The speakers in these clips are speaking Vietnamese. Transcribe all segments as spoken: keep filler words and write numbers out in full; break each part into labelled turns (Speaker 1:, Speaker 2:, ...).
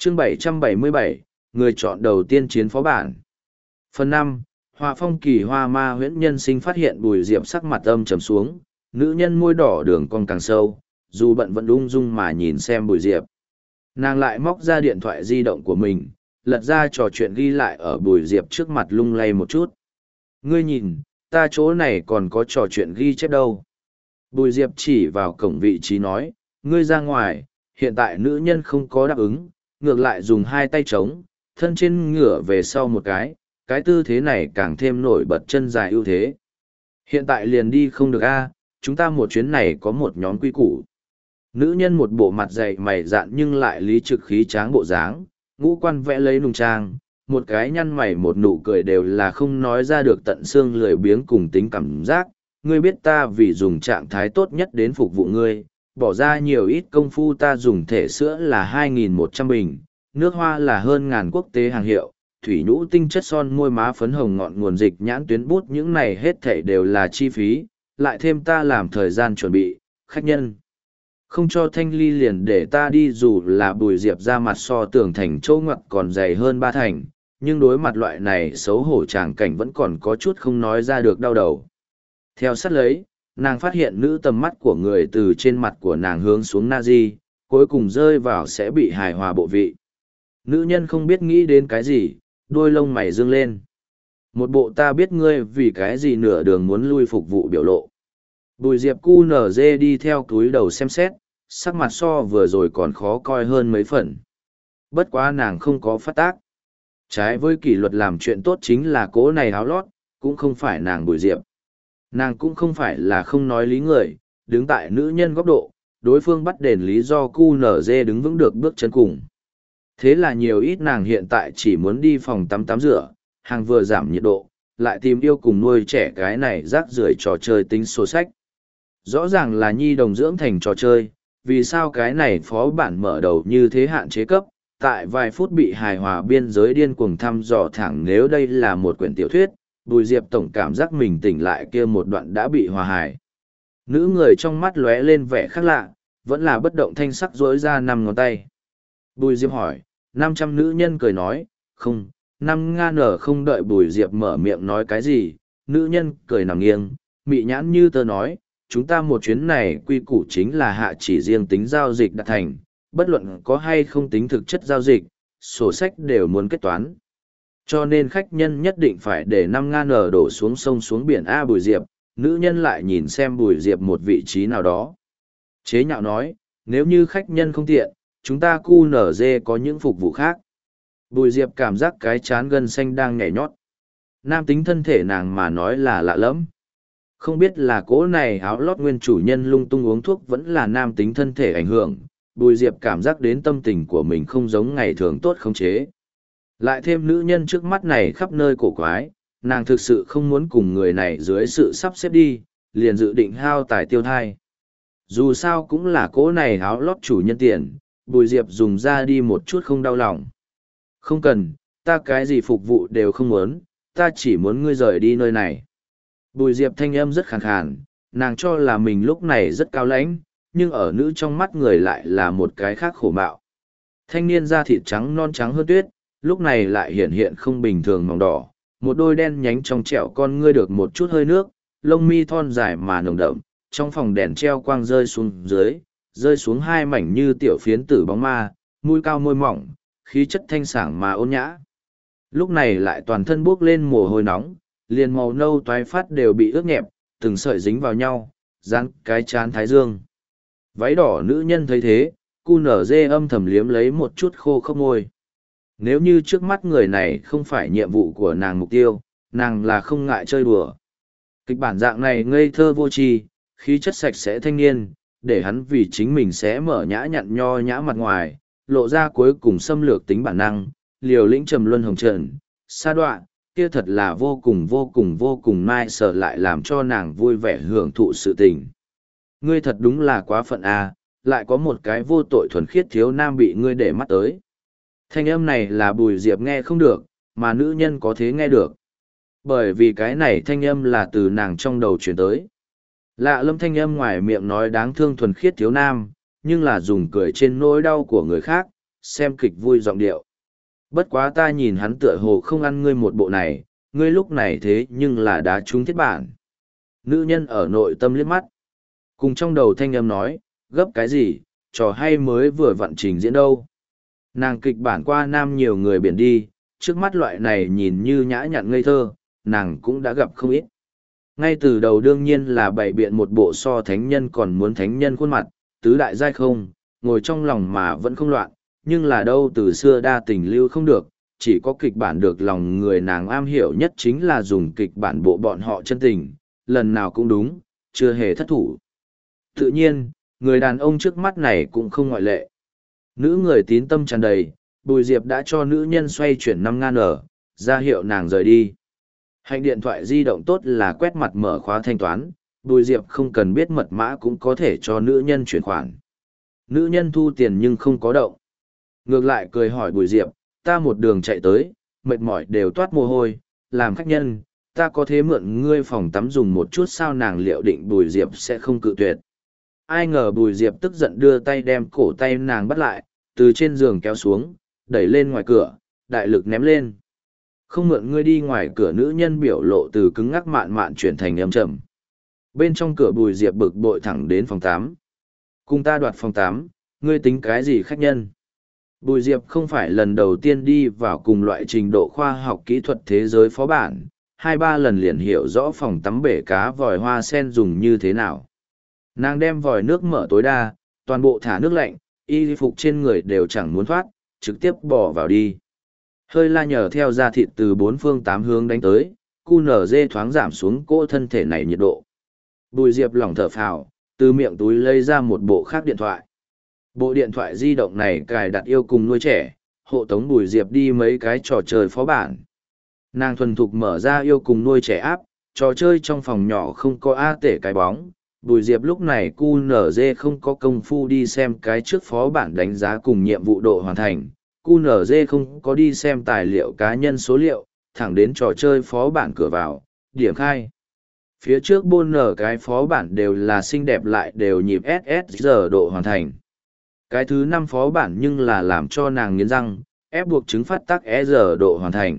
Speaker 1: chương bảy trăm bảy mươi bảy, người chọn đầu tiên chiến phó bản. Phần năm, Họa phong kỳ hoa ma huyễn nhân sinh phát hiện Bùi Diệp sắc mặt âm trầm xuống, nữ nhân môi đỏ đường cong càng sâu, dù bận vẫn ung dung mà nhìn xem Bùi Diệp. Nàng lại móc ra điện thoại di động của mình, lật ra trò chuyện ghi lại ở Bùi Diệp trước mặt lung lay một chút. Ngươi nhìn, ta chỗ này còn có trò chuyện ghi chép đâu. Bùi Diệp chỉ vào cổng vị trí nói, ngươi ra ngoài, hiện tại nữ nhân không có đáp ứng, ngược lại dùng hai tay trống, thân trên ngửa về sau một cái, cái tư thế này càng thêm nổi bật chân dài ưu thế. Hiện tại liền đi không được a, chúng ta một chuyến này có một nhóm quy củ. Nữ nhân một bộ mặt dày mày dạn nhưng lại lý trực khí tráng bộ dáng, ngũ quan vẽ lấy nùng trang, một cái nhăn mày một nụ cười đều là không nói ra được tận xương lười biếng cùng tính cảm giác. Ngươi biết ta vì dùng trạng thái tốt nhất đến phục vụ ngươi, bỏ ra nhiều ít công phu, ta dùng thể sữa là hai nghìn một trăm bình, nước hoa là hơn ngàn quốc tế hàng hiệu, thủy nhũ tinh chất son môi má phấn hồng ngọn nguồn dịch nhãn tuyến bút, những này hết thảy đều là chi phí, lại thêm ta làm thời gian chuẩn bị, khách nhân. Không cho thanh ly liền để ta đi, dù là Bùi Diệp ra mặt so tường thành châu ngoặc còn dày hơn ba thành, nhưng đối mặt loại này xấu hổ tràng cảnh vẫn còn có chút không nói ra được đau đầu. Theo sát lấy, nàng phát hiện nữ tầm mắt của người từ trên mặt của nàng hướng xuống Nazi, cuối cùng rơi vào sẽ bị hài hòa bộ vị. Nữ nhân không biết nghĩ đến cái gì, đôi lông mày dương lên. Một bộ ta biết ngươi vì cái gì nửa đường muốn lui phục vụ biểu lộ. Bùi Diệp cu nở dê đi theo túi đầu xem xét, sắc mặt so vừa rồi còn khó coi hơn mấy phần. Bất quá nàng không có phát tác. Trái với kỷ luật làm chuyện tốt chính là cố này háo lót, cũng không phải nàng Bùi Diệp. Nàng cũng không phải là không nói lý người, đứng tại nữ nhân góc độ, đối phương bắt đền lý do cu nở dê đứng vững được bước chân cùng. Thế là nhiều ít nàng hiện tại chỉ muốn đi phòng tắm tắm rửa, hàng vừa giảm nhiệt độ, lại tìm yêu cùng nuôi trẻ cái này rác rưởi trò chơi tính sổ sách. Rõ ràng là nhi đồng dưỡng thành trò chơi, vì sao cái này phó bản mở đầu như thế hạn chế cấp, tại vài phút bị hài hòa biên giới điên cuồng thăm dò thẳng. Nếu đây là một quyển tiểu thuyết, Bùi Diệp tổng cảm giác mình tỉnh lại kia một đoạn đã bị hòa hài. Nữ người trong mắt lóe lên vẻ khác lạ, vẫn là bất động thanh sắc rỗi ra năm ngón tay. Bùi Diệp hỏi, năm trăm nữ nhân cười nói, không, năm nga nở. Không đợi Bùi Diệp mở miệng nói cái gì, nữ nhân cười nằm nghiêng, mị nhãn như tơ nói, chúng ta một chuyến này quy củ chính là hạ chỉ riêng tính giao dịch đạt thành, bất luận có hay không tính thực chất giao dịch, sổ sách đều muốn kết toán. Cho nên khách nhân nhất định phải để năm nga nở đổ xuống sông xuống biển. A Bùi Diệp, nữ nhân lại nhìn xem Bùi Diệp một vị trí nào đó. Chế nhạo nói, nếu như khách nhân không tiện, chúng ta cu nở dê có những phục vụ khác. Bùi Diệp cảm giác cái chán gân xanh đang nhảy nhót. Nam tính thân thể nàng mà nói là lạ lẫm. Không biết là cỗ này áo lót nguyên chủ nhân lung tung uống thuốc vẫn là nam tính thân thể ảnh hưởng, Bùi Diệp cảm giác đến tâm tình của mình không giống ngày thường tốt khống chế. Lại thêm nữ nhân trước mắt này khắp nơi cổ quái, nàng thực sự không muốn cùng người này dưới sự sắp xếp đi, liền dự định hao tài tiêu thai. Dù sao cũng là cỗ này áo lót chủ nhân tiền, Bùi Diệp dùng ra đi một chút không đau lòng. Không cần, ta cái gì phục vụ đều không muốn, ta chỉ muốn ngươi rời đi nơi này. Bùi Diệp thanh âm rất khàn khàn, nàng cho là mình lúc này rất cao lãnh, nhưng ở nữ trong mắt người lại là một cái khác khổ mạo. Thanh niên da thịt trắng non trắng hơn tuyết, lúc này lại hiện hiện không bình thường màu đỏ, một đôi đen nhánh trong trẻo con ngươi được một chút hơi nước, lông mi thon dài mà nồng đậm, trong phòng đèn treo quang rơi xuống dưới, rơi xuống hai mảnh như tiểu phiến tử bóng ma, mũi cao môi mỏng, khí chất thanh sảng mà ôn nhã. Lúc này lại toàn thân bốc lên mồ hôi nóng, liền màu nâu toái phát đều bị ướt nhẹp, từng sợi dính vào nhau, dán cái chán thái dương. Váy đỏ nữ nhân thấy thế, cu nở dê âm thầm liếm lấy một chút khô khốc môi. Nếu như trước mắt người này không phải nhiệm vụ của nàng mục tiêu, nàng là không ngại chơi đùa. Kịch bản dạng này ngây thơ vô tri, khí chất sạch sẽ thanh niên, để hắn vì chính mình sẽ mở nhã nhặn nho nhã mặt ngoài, lộ ra cuối cùng xâm lược tính bản năng, liều lĩnh trầm luân hồng trần, sa đoạn, kia thật là vô cùng vô cùng vô cùng mai sợ, lại làm cho nàng vui vẻ hưởng thụ sự tình. Ngươi thật đúng là quá phận à, lại có một cái vô tội thuần khiết thiếu nam bị ngươi để mắt tới. Thanh âm này là Bùi Diệp nghe không được, mà nữ nhân có thế nghe được. Bởi vì cái này thanh âm là từ nàng trong đầu chuyển tới. Lạ lâm thanh âm ngoài miệng nói đáng thương thuần khiết thiếu nam, nhưng là dùng cười trên nỗi đau của người khác, xem kịch vui giọng điệu. Bất quá ta nhìn hắn tựa hồ không ăn ngươi một bộ này, ngươi lúc này thế nhưng là đá trúng thiết bản. Nữ nhân ở nội tâm liếc mắt. Cùng trong đầu thanh âm nói, gấp cái gì, trò hay mới vừa vặn trình diễn đâu. Nàng kịch bản qua nam nhiều người biển đi, trước mắt loại này nhìn như nhã nhặn ngây thơ, nàng cũng đã gặp không ít. Ngay từ đầu đương nhiên là bày biện một bộ so thánh nhân còn muốn thánh nhân khuôn mặt, tứ đại giai không, ngồi trong lòng mà vẫn không loạn, nhưng là đâu từ xưa đa tình lưu không được, chỉ có kịch bản được lòng người nàng am hiểu nhất chính là dùng kịch bản bộ bọn họ chân tình, lần nào cũng đúng, chưa hề thất thủ. Tự nhiên, người đàn ông trước mắt này cũng không ngoại lệ. Nữ người tín tâm tràn đầy, Bùi Diệp đã cho nữ nhân xoay chuyển năm ngàn ở, ra hiệu nàng rời đi. Hành điện thoại di động tốt là quét mặt mở khóa thanh toán, Bùi Diệp không cần biết mật mã cũng có thể cho nữ nhân chuyển khoản. Nữ nhân thu tiền nhưng không có động. Ngược lại cười hỏi Bùi Diệp, ta một đường chạy tới, mệt mỏi đều toát mồ hôi, làm khách nhân, ta có thể mượn ngươi phòng tắm dùng một chút sao nàng liệu định Bùi Diệp sẽ không cự tuyệt. Ai ngờ Bùi Diệp tức giận đưa tay đem cổ tay nàng bắt lại, từ trên giường kéo xuống, đẩy lên ngoài cửa, đại lực ném lên. Không mượn ngươi đi ngoài cửa nữ nhân biểu lộ từ cứng ngắc mạn mạn chuyển thành âm trầm. Bên trong cửa Bùi Diệp bực bội thẳng đến phòng tám. Cùng ta đoạt phòng tám, ngươi tính cái gì khách nhân? Bùi Diệp không phải lần đầu tiên đi vào cùng loại trình độ khoa học kỹ thuật thế giới phó bản, hai ba lần liền hiểu rõ phòng tắm bể cá vòi hoa sen dùng như thế nào. Nàng đem vòi nước mở tối đa, toàn bộ thả nước lạnh, y phục trên người đều chẳng muốn thoát, trực tiếp bỏ vào đi. Hơi la nhờ theo da thịt từ bốn phương tám hướng đánh tới, cu nở dê thoáng giảm xuống cỗ thân thể này nhiệt độ. Bùi Diệp lỏng thở phào, từ miệng túi lấy ra một bộ khác điện thoại. Bộ điện thoại di động này cài đặt yêu cùng nuôi trẻ, hộ tống Bùi Diệp đi mấy cái trò chơi phó bản. Nàng thuần thục mở ra yêu cùng nuôi trẻ áp, trò chơi trong phòng nhỏ không có A tể cái bóng. Bùi Diệp lúc này cu nở dê không có công phu đi xem cái trước phó bản đánh giá cùng nhiệm vụ độ hoàn thành. cu nở dê không có đi xem tài liệu cá nhân số liệu, thẳng đến trò chơi phó bản cửa vào, điểm khai. Phía trước bôn nở cái phó bản đều là xinh đẹp lại đều nhịp ét ét giờ độ hoàn thành. Cái thứ năm phó bản nhưng là làm cho nàng nghiến răng, ép buộc chứng phát tắc e giờ độ hoàn thành.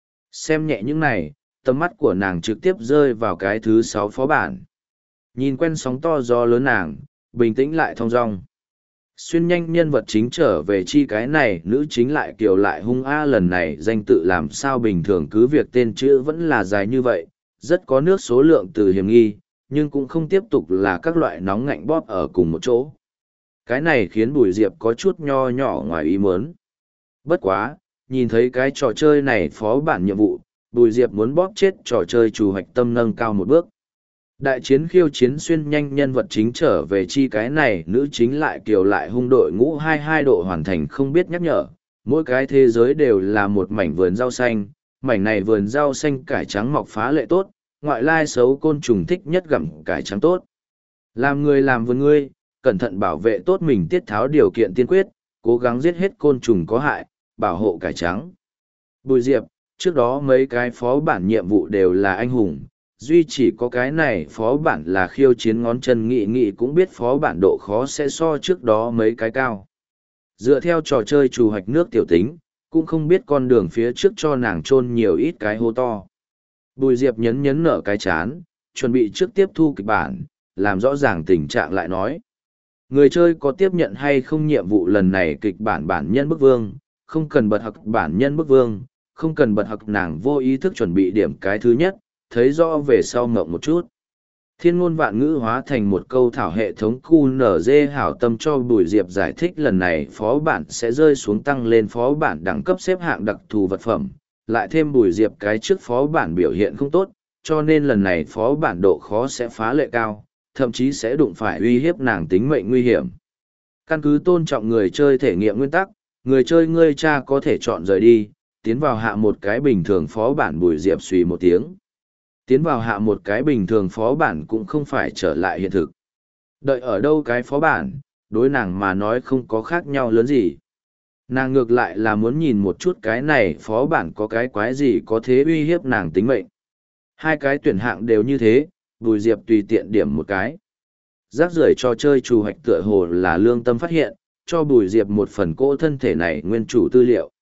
Speaker 1: Xem nhẹ những này, tầm mắt của nàng trực tiếp rơi vào cái thứ sáu phó bản. Nhìn quen sóng to gió lớn nàng, bình tĩnh lại thong dong. Xuyên nhanh nhân vật chính trở về chi cái này, nữ chính lại kiều lại hung a lần này danh tự làm sao bình thường cứ việc tên chữ vẫn là dài như vậy, rất có nước số lượng từ hiểm nghi, nhưng cũng không tiếp tục là các loại nóng ngạnh bóp ở cùng một chỗ. Cái này khiến Bùi Diệp có chút nho nhỏ ngoài ý muốn. Bất quá, nhìn thấy cái trò chơi này phó bản nhiệm vụ, Bùi Diệp muốn bóp chết trò chơi chủ hoạch tâm nâng cao một bước. Đại chiến khiêu chiến xuyên nhanh nhân vật chính trở về chi cái này, nữ chính lại kiều lại hung đội ngũ hai mươi hai độ hoàn thành không biết nhắc nhở. Mỗi cái thế giới đều là một mảnh vườn rau xanh, mảnh này vườn rau xanh cải trắng mọc phá lệ tốt, ngoại lai xấu côn trùng thích nhất gặm cải trắng tốt. Làm người làm vườn ngươi, cẩn thận bảo vệ tốt mình tiết tháo điều kiện tiên quyết, cố gắng giết hết côn trùng có hại, bảo hộ cải trắng. Bùi Diệp, trước đó mấy cái phó bản nhiệm vụ đều là anh hùng, duy chỉ có cái này phó bản là khiêu chiến ngón chân nghị nghị cũng biết phó bản độ khó sẽ so trước đó mấy cái cao. Dựa theo trò chơi trù hoạch nước tiểu tính, cũng không biết con đường phía trước cho nàng chôn nhiều ít cái hố to. Bùi Diệp nhấn nhấn nở cái chán, chuẩn bị trước tiếp thu kịch bản, làm rõ ràng tình trạng lại nói. Người chơi có tiếp nhận hay không nhiệm vụ lần này kịch bản bản nhân bức vương, không cần bật học bản nhân bức vương, không cần bật học nàng vô ý thức chuẩn bị điểm cái thứ nhất, thấy rõ về sau ngộng một chút. Thiên ngôn vạn ngữ hóa thành một câu thảo hệ thống cu nở dê hảo tâm cho Bùi Diệp giải thích lần này phó bản sẽ rơi xuống tăng lên phó bản đẳng cấp xếp hạng đặc thù vật phẩm, lại thêm Bùi Diệp cái trước phó bản biểu hiện không tốt, cho nên lần này phó bản độ khó sẽ phá lệ cao, thậm chí sẽ đụng phải uy hiếp nàng tính mệnh nguy hiểm. Căn cứ tôn trọng người chơi thể nghiệm nguyên tắc, người chơi ngươi cha có thể chọn rời đi, tiến vào hạ một cái bình thường phó bản. Bùi Diệp suy một tiếng. Tiến vào hạ một cái bình thường phó bản cũng không phải trở lại hiện thực. Đợi ở đâu cái phó bản, đối nàng mà nói không có khác nhau lớn gì. Nàng ngược lại là muốn nhìn một chút cái này phó bản có cái quái gì có thế uy hiếp nàng tính mệnh. Hai cái tuyển hạng đều như thế, Bùi Diệp tùy tiện điểm một cái. Rác rưởi trò chơi trù hoạch tựa hồ là lương tâm phát hiện, cho Bùi Diệp một phần cỗ thân thể này nguyên chủ tư liệu.